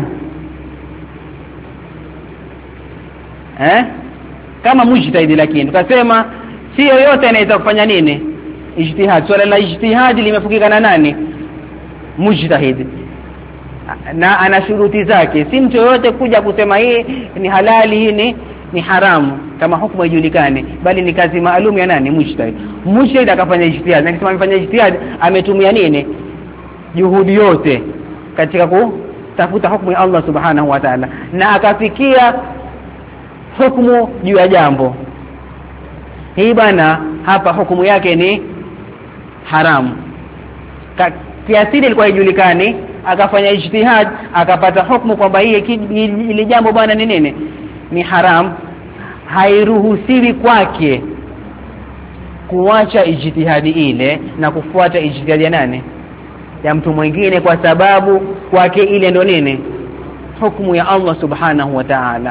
eh kama mujtahid, lakini tukasema si yoyote anaweza kufanya nini? Ijtihad. Swala la ijtihadi limefukika na nani? Mujtahid. Na ana shuruti zake. Si mtu yoyote kuja kusema hii ni halali, hii ni ni haramu kama hukumu haijulikani, bali ni kazi maalum ya nani? Mujtahid. Mujtahid akafanya ijtihad, na akisema amefanya ijtihad ametumia nini? Juhudi yote katika kutafuta hukumu ya Allah subhanahu wa ta'ala, na akafikia hukumu juu ya jambo hii bana, hapa hukumu yake ni haramu. Kiasili ilikuwa haijulikani, akafanya ijtihad akapata hukumu kwamba hii ile jambo bana ni nini? Ni haram. Hairuhusiwi kwake kuacha ijtihadi ile na kufuata ijtihadi ya nani? Ya mtu mwingine, kwa sababu kwake ile ndo nini? Hukumu ya Allah subhanahu wa ta'ala.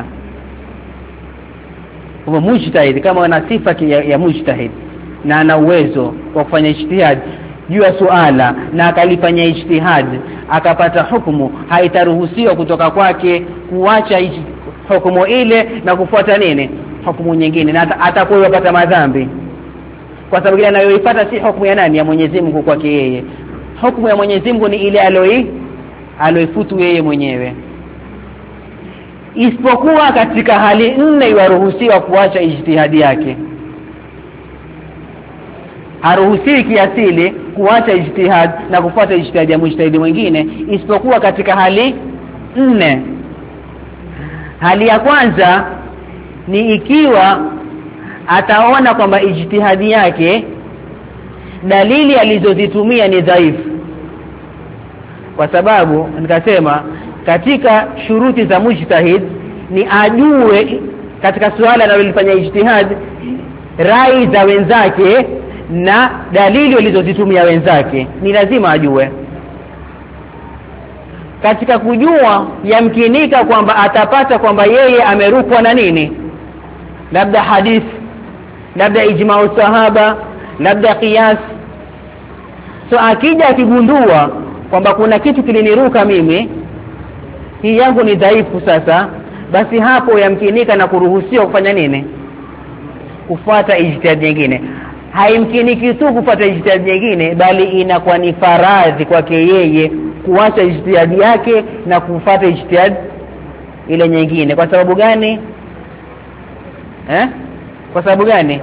Kwa mujtahid kama ana sifa ya, ya mujtahid na ana uwezo wa kufanya ijtihad juu ya suala na akalifanya ijtihad akapata hukumu, haitaruhusiwa kutoka kwake kuacha hukumu ile na kufuata nini? Hukumu nyingine, na atakuwa yapata madhambi, kwa sababu ile anayoifuata si hukumu ya nani? Ya Mwenyezi Mungu kwake yeye. Hukumu ya Mwenyezi Mungu ni ile aloi aloifutu yeye mwenyewe, isipokuwa katika hali nne yaruhusiwa kuacha ijtihadi yake. Haruhusiwi kiasili kuacha ijtihad na kufuata ijtihadi ya mujtahidi mwingine, isipokuwa katika hali nne. Hali ya kwanza ni ikiwa ataona kwamba ijtihadi yake dalili alizozitumia ni dhaifu. Kwa sababu nikasema katika shuruti za mujtahid ni ajue katika suala analolifanya ijtihad rai za wenzake na dalili walizozitumia wenzake, ni lazima ajue. Katika kujua yamkinika kwamba atapata kwamba yeye amerukwa na nini, labda hadith, labda ijma'u sahaba, labda qiyas. So akija akigundua kwamba kuna kitu kiliniruka mimi, hii yangu ni dhaifu sasa, basi hapo yamkinika na kuruhusiwa kufanya nini, kufuata ijtihad nyingine. Haimkiniki tu kufuata ijtihad nyingine, bali inakuwa ni faradhi kwake yeye kuacha ijtihad yake na kufuata ijtihad ile nyingine. Kwa sababu gani? Eh? Kwa sababu gani?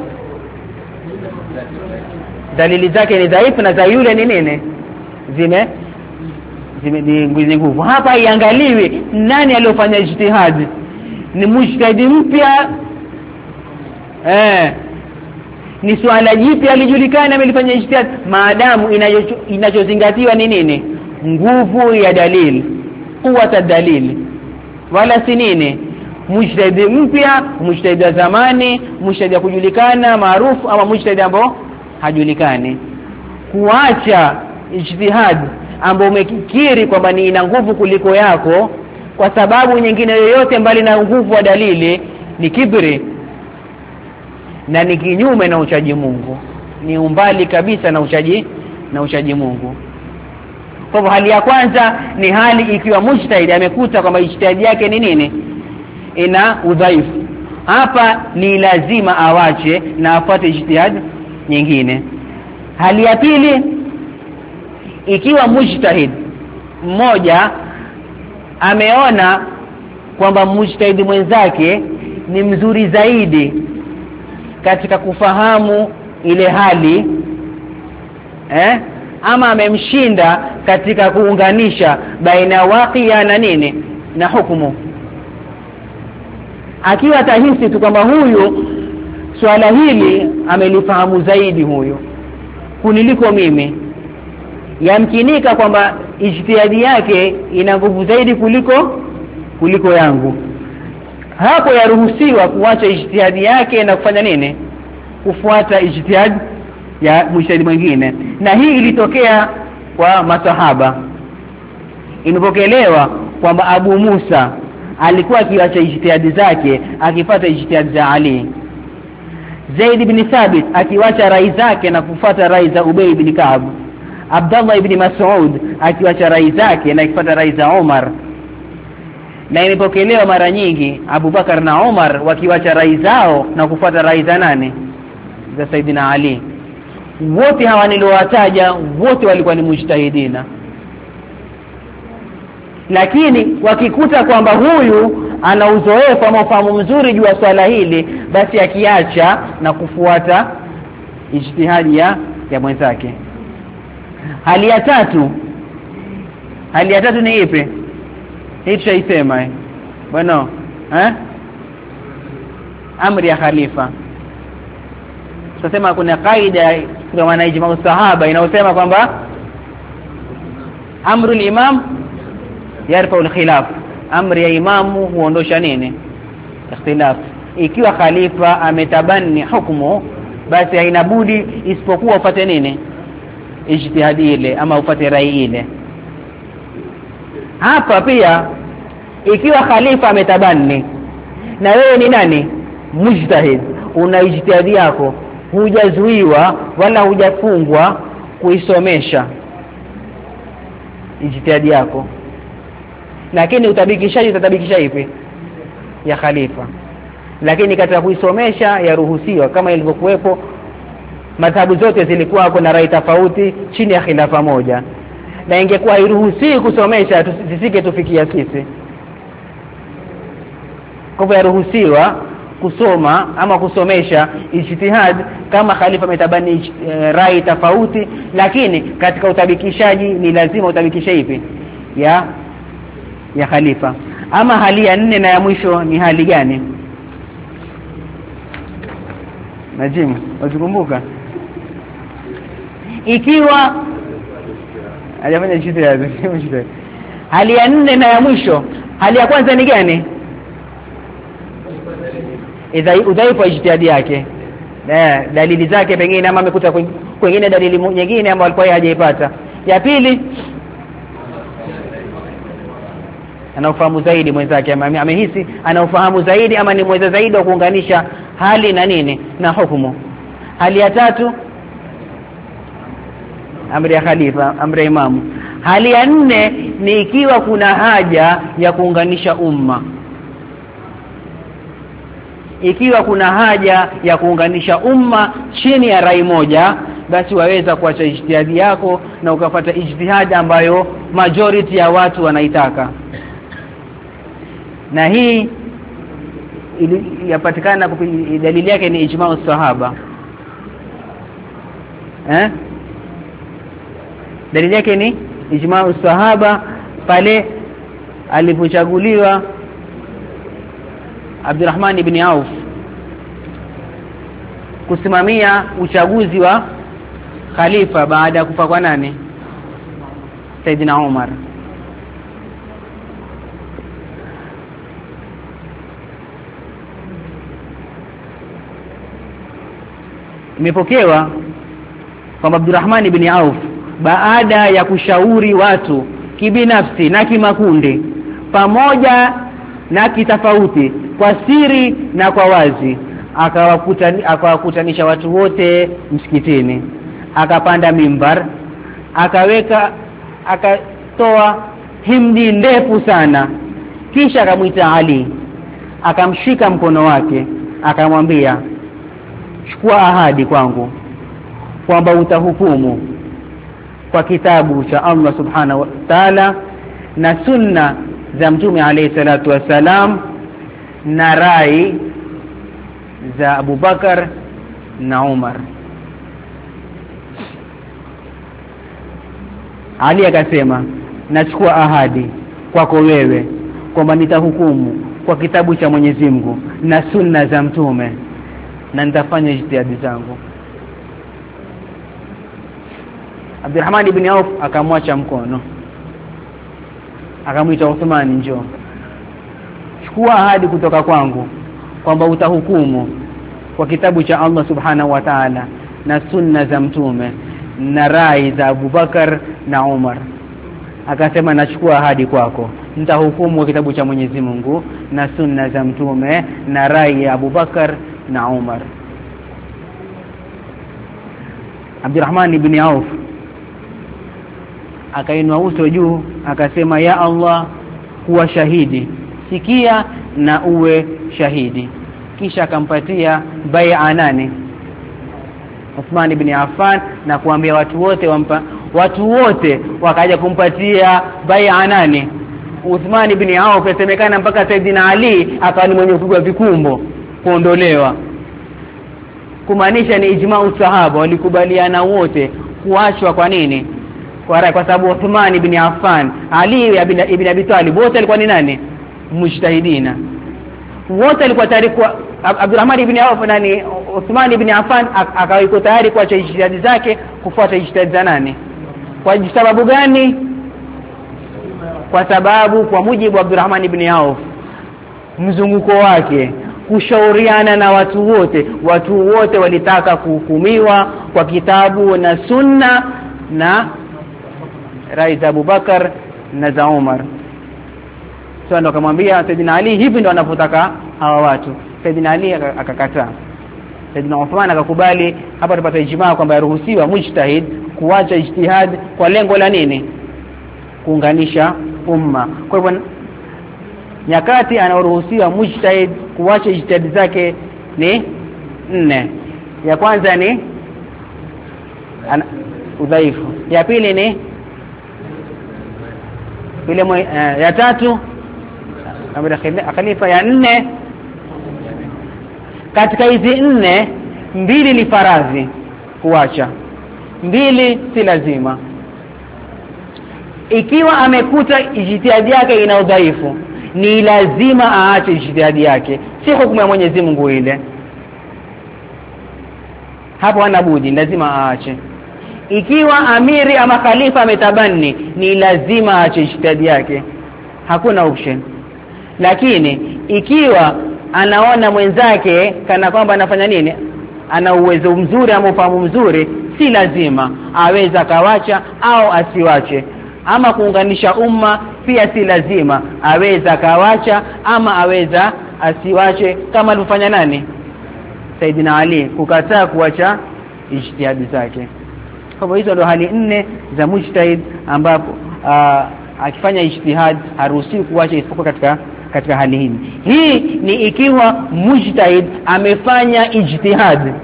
Dalili zake ni dhaifu na za yule ni nini? Zime zime ni nguvu. Hapa iangaliwe nani aliyofanya ijtihad. Ni mujtahidi mpya? Eh. Ni swala jipi alijulikana amelifanya ijtihad, maadamu inachozingatiwa ni nini? Nguvu ya dalili, quwwat ad-dalil. Wala si nini mujtahidi mpya, mujtahidi wa zamani, mujtahidi kujulikana maarufu, ama mujtahidi ambao hajulikani. Kuacha ijtihad ambao umekiri kwamba ni ina nguvu kuliko yako kwa sababu nyingine yoyote mbali na nguvu wa dalili ni kibri na ni kinyume na uchaji Mungu, ni umbali kabisa na uchaji na uchaji Mungu. Kwa hivyo hali ya kwanza ni hali ikiwa mujtahid amekuta kwamba ijtihad yake ni nini, ina udhaifu, hapa ni lazima awache na afuate ijtihad nyingine. Hali ya pili, ikiwa mujtahid mmoja ameona kwamba mujtahid mwenzake ni mzuri zaidi katika kufahamu ile hali, eh ama amemshinda katika kuunganisha baina waqi'a na nini na hukumu, akiwa tahisi tu kwamba huyu swala hili amelifahamu zaidi huyu kuniliko mimi, yamkinika kwamba ijtihadi yake ina nguvu zaidi kuliko kuliko yangu, hapo yaruhusiwa kuacha ijtihadi yake na kufanya nini, kufuata ijtihad ya mujtahid mwingine. Na hii ilitokea kwa masahaba. Imepokelewa kwamba Abu Musa alikuwa akiacha ijtihadi zake akifuata ijtihadi za Ali, Zaid ibn Thabit akiwacha rai zake na kufuata rai za Ubay ibn Ka'b, Abdullah ibn Mas'ud akiwacha rai zake na kufuata rai za Umar. Na imepokelewa mara nyingi Abu Bakar na Umar wakiwacha rai zao na kufuata rai za nani, za Saidina Ali. Wote hawa niliowataja wote walikuwa ni mujtahidina, lakini wakikuta kwamba huyu ana uzoefu ama ufahamu mzuri juu ya swala hili, basi akiacha na kufuata ijtihadi ya, ya mwenzake. Hali ya tatu, hali ya tatu ni ipi? Hii tutaisema eh bwana eh amri ya khalifa. Tutasema kuna kaida kwa maana ijma sahaba inayosema kwamba amru al-imam yarfa al-khilaf, amri ya imamu huondosha nini, ikhtilaf. Ikiwa khalifa ametabani hukumu, basi haina budi isipokuwa ufuate nini, ijtihadi ile ama ufuate rai ile. Hapa pia ikiwa khalifa ametabani na wewe ni nani, mujtahid, una ijtihadi yako, hujazuiwa wala hujafungwa kuisomesha ijtihadi yako, lakini utabikishaji utatabikisha ipi, ya khalifa. Lakini katika kuisomesha yaruhusiwa, kama ilivyokuwepo madhahabu zote zilikuwa kuna rai tofauti chini ya khilafa moja, na ingekuwa iruhusiwi kusomesha tusisike tufikia sisi. Kwa hivyo yaruhusiwa kusoma ama kusomesha ijtihad kama khalifa ametabani e, rai tofauti, lakini katika utabikishaji ni lazima utabikishe ipi, ya ya khalifa. Ama hali ya nne na ya mwisho ni hali gani? Najim, uzikumbuka? Ikiwa hajafanya ijtihad. Hali ya nne na ya mwisho, hali ya kwanza ni gani? Idha udhaifu ijtihadi yake, eh, dalili zake pengine ama amekuta kwingine dalili nyingine ambayo alikuwa hajaipata. Ya pili, anaofahamu zaidi mwenzake, ama amehisi anaofahamu zaidi ama ni mweza zaidi wa kuunganisha hali na nini na hukumu. Hali ya tatu, amri ya khalifa, amri ya imamu. Hali ya nne ni ikiwa kuna haja ya kuunganisha umma. Ikiwa kuna haja ya kuunganisha umma chini ya rai moja, basi waweza kuacha ijtihadi yako na ukafuata ijtihadi ambayo majority ya watu wanaitaka. Na hii yapatikana dalili yake ni ijma'u sahaba. Eh? Dalili yake ni ijma'u sahaba pale alipochaguliwa Abdurrahman ibn Auf kusimamia uchaguzi wa khalifa baada ya kufa kwa nani? Saidina Umar. Imepokewa kwamba Abdurrahman ibn Auf baada ya kushauri watu kibinafsi na kimakundi pamoja na kitofauti, kwa siri na kwa wazi, akawakutanisha akawakutanisha watu wote msikitini, akapanda mimbar, akaweka akatoa himdi ndefu sana, kisha akamwita Ali, akamshika mkono wake, akamwambia, chukua ahadi kwangu kwamba utahukumu kwa kitabu cha Allah subhanahu wa ta'ala na sunna za Mtume alayhi salatu wasalam na rai za Abu Bakar na Umar. Ali akasema, nachukua ahadi kwako wewe kwamba nitahukumu kwa kitabu cha Mwenyezi Mungu na sunna za Mtume na nitafanya ijtihadi zangu. Abdurrahman ibn Auf akamwacha mkono, akamwita Uthman, njoo, chukua ahadi kutoka kwangu kwamba utahukumu kwa kitabu cha Allah subhanahu wa ta'ala na sunna za Mtume na rai za Abu Bakar na Umar. Akasema, nachukua ahadi kwako, nitahukumu kwa kitabu cha Mwenyezi Mungu na sunna za Mtume na rai ya Abu Bakar na Umar. Abdurrahman ibn Auf akainua uso juu, akasema, ya Allah, kuwa shahidi, sikia na uwe shahidi. Kisha akampatia bai'a nane Uthman ibn Affan na kuambia watu wote wampa, watu wote wakaja kumpatia bai'a nane Uthman ibn Auf. Yasemekana mpaka Saidina Ali akawa ni mwenye kupigwa vikumbo kuondolewa, kumaanisha ni ijma'u sahaba, walikubaliana wote kuachwa. Kwa nini? Kwa kwa sababu Uthman ibn Affan, Ali ibn Abi Talib, wote walikuwa ni nani? Mujtahidina. Wote walikuwa tayari kwa Abdurrahman ibn Auf na ni Uthman ibn Affan akawa tayari kuacha ijtihadi zake kufuata ijtihadi za nani? Kwa sababu gani? Kwa sababu kwa mujibu wa Abdurrahman ibn Auf, mzunguko wake kushauriana na watu wote, watu wote walitaka kuhukumiwa kwa kitabu na sunna na rai za Abu Bakar na za Umar. Sasa ndo akamwambia Saidina Ali, hivi ndo wanapotaka hawa watu. Saidina Ali akakataa. Saidina Uthman akakubali. Hapa tupata ijmaa kwamba yaruhusiwa mujtahid kuacha ijtihad kwa lengo la nini? Kuunganisha umma. Kwa hivyo nyakati anaruhusiwa mujtahid kuacha ijtihad zake ni nne. Ya kwanza ni ana, udhaifu. Ya pili ni ile uh, ya tatu amri khalifa. Ya nne, katika hizi nne mbili ni faradhi kuacha, mbili si lazima. Ikiwa amekuta ijtihadi yake ina udhaifu, ni lazima aache ijtihadi yake, si hukumu ya Mwenyezi Mungu ile. Hapo hana budi, lazima aache. Ikiwa amiri ama khalifa ametabani, ni lazima aache ijtihadi yake, hakuna option. Lakini ikiwa anaona mwenzake kana kwamba anafanya nini, ana uwezo mzuri ama ufahamu mzuri, si lazima aweza kawacha au asiwache. Ama kuunganisha umma pia si lazima aweza kawacha ama aweza asiwache, kama alifanya nani Saidina Ali, kukataa kuacha ijtihadi zake. Kwa hizo ndo hali nne za mujtahid ambapo uh, akifanya ijtihad haruhusiwi kuacha isipokuwa katika katika hali hii. Hii ni ikiwa mujtahid amefanya ijtihad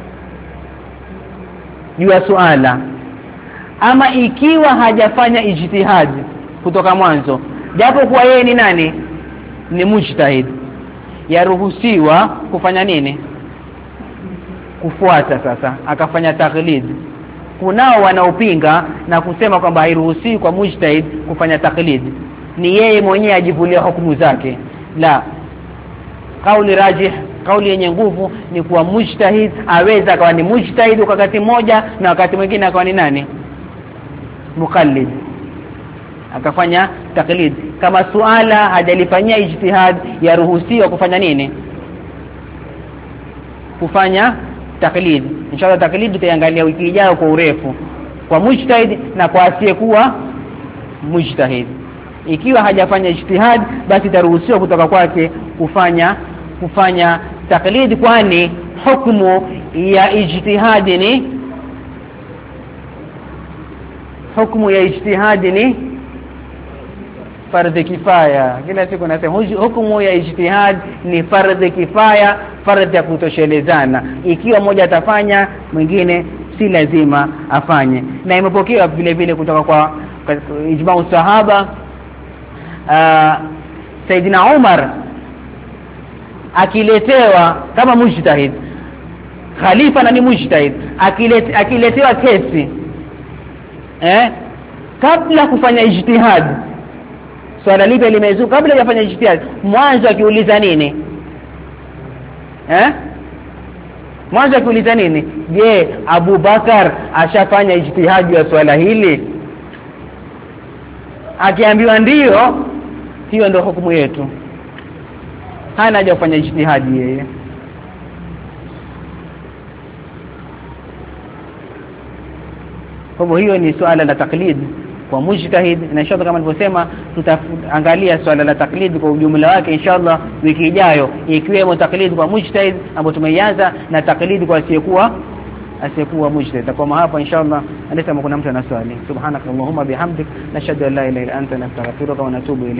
juu ya suala, ama ikiwa hajafanya ijtihad kutoka mwanzo, japo kwa yeye ni nani, ni mujtahid, yaruhusiwa kufanya nini, kufuata. Sasa akafanya taklid. Kunao wanaopinga na kusema kwamba hairuhusiwi kwa mujtahid kufanya taklid, ni yeye mwenyewe ajivulia hukumu zake. La, kauli rajih, kauli yenye nguvu ni kuwa mujtahid aweza akawa ni mujtahid kwa wakati mmoja na wakati mwingine akawa ni nani, muqallid, akafanya taklid. Kama suala hajalifanyia ijtihad, yaruhusiwa kufanya nini, kufanya taklid. Inshallah taklid tutaangalia wiki ijayo kwa urefu, kwa mujtahid na kwa asiyekuwa mujtahid. Ikiwa hajafanya ijtihad, basi taruhusiwa kutoka kwake kufanya kufanya taklid, kwani hukumu ya ijtihad ni hukumu ya ijtihad ni fardhi kifaya. Kila siku nasema hukumu ya ijtihad ni fardhi kifaya, fardhi ya kutoshelezana. Ikiwa mmoja atafanya, mwingine si lazima afanye. Na imepokewa vile vile kutoka kwa ijma sahaba. Uh, Saidina Umar akiletewa kama mujtahid, khalifa na ni mujtahid, akilete, akiletewa kesi eh kabla kufanya ijtihad, swala lipe limezuka kabla ya kufanya ijtihad, mwanzo akiuliza nini eh mwanzo akiuliza nini, je, Abu Bakar ashafanya ijtihad ya swala hili? Akiambiwa ndio, hiyo ndio hukumu yetu, hana haja kufanya ijtihadi yeye. Kwa hiyo ni swala la taklid kwa mujtahid, na inshallah kama nilivyosema tutaangalia swala la taklid kwa ujumla wake inshallah wiki ijayo, ikiwemo taklid kwa mujtahid ambapo tumeianza na taklid kwa asiyekuwa asiyekuwa mujtahid. Kwa hapa inshallah, anasema kuna mtu ana swali. Subhanakallahumma bihamdik, nashhadu an la ilaha illa anta, nastaghfiruka wa natubu ilayk.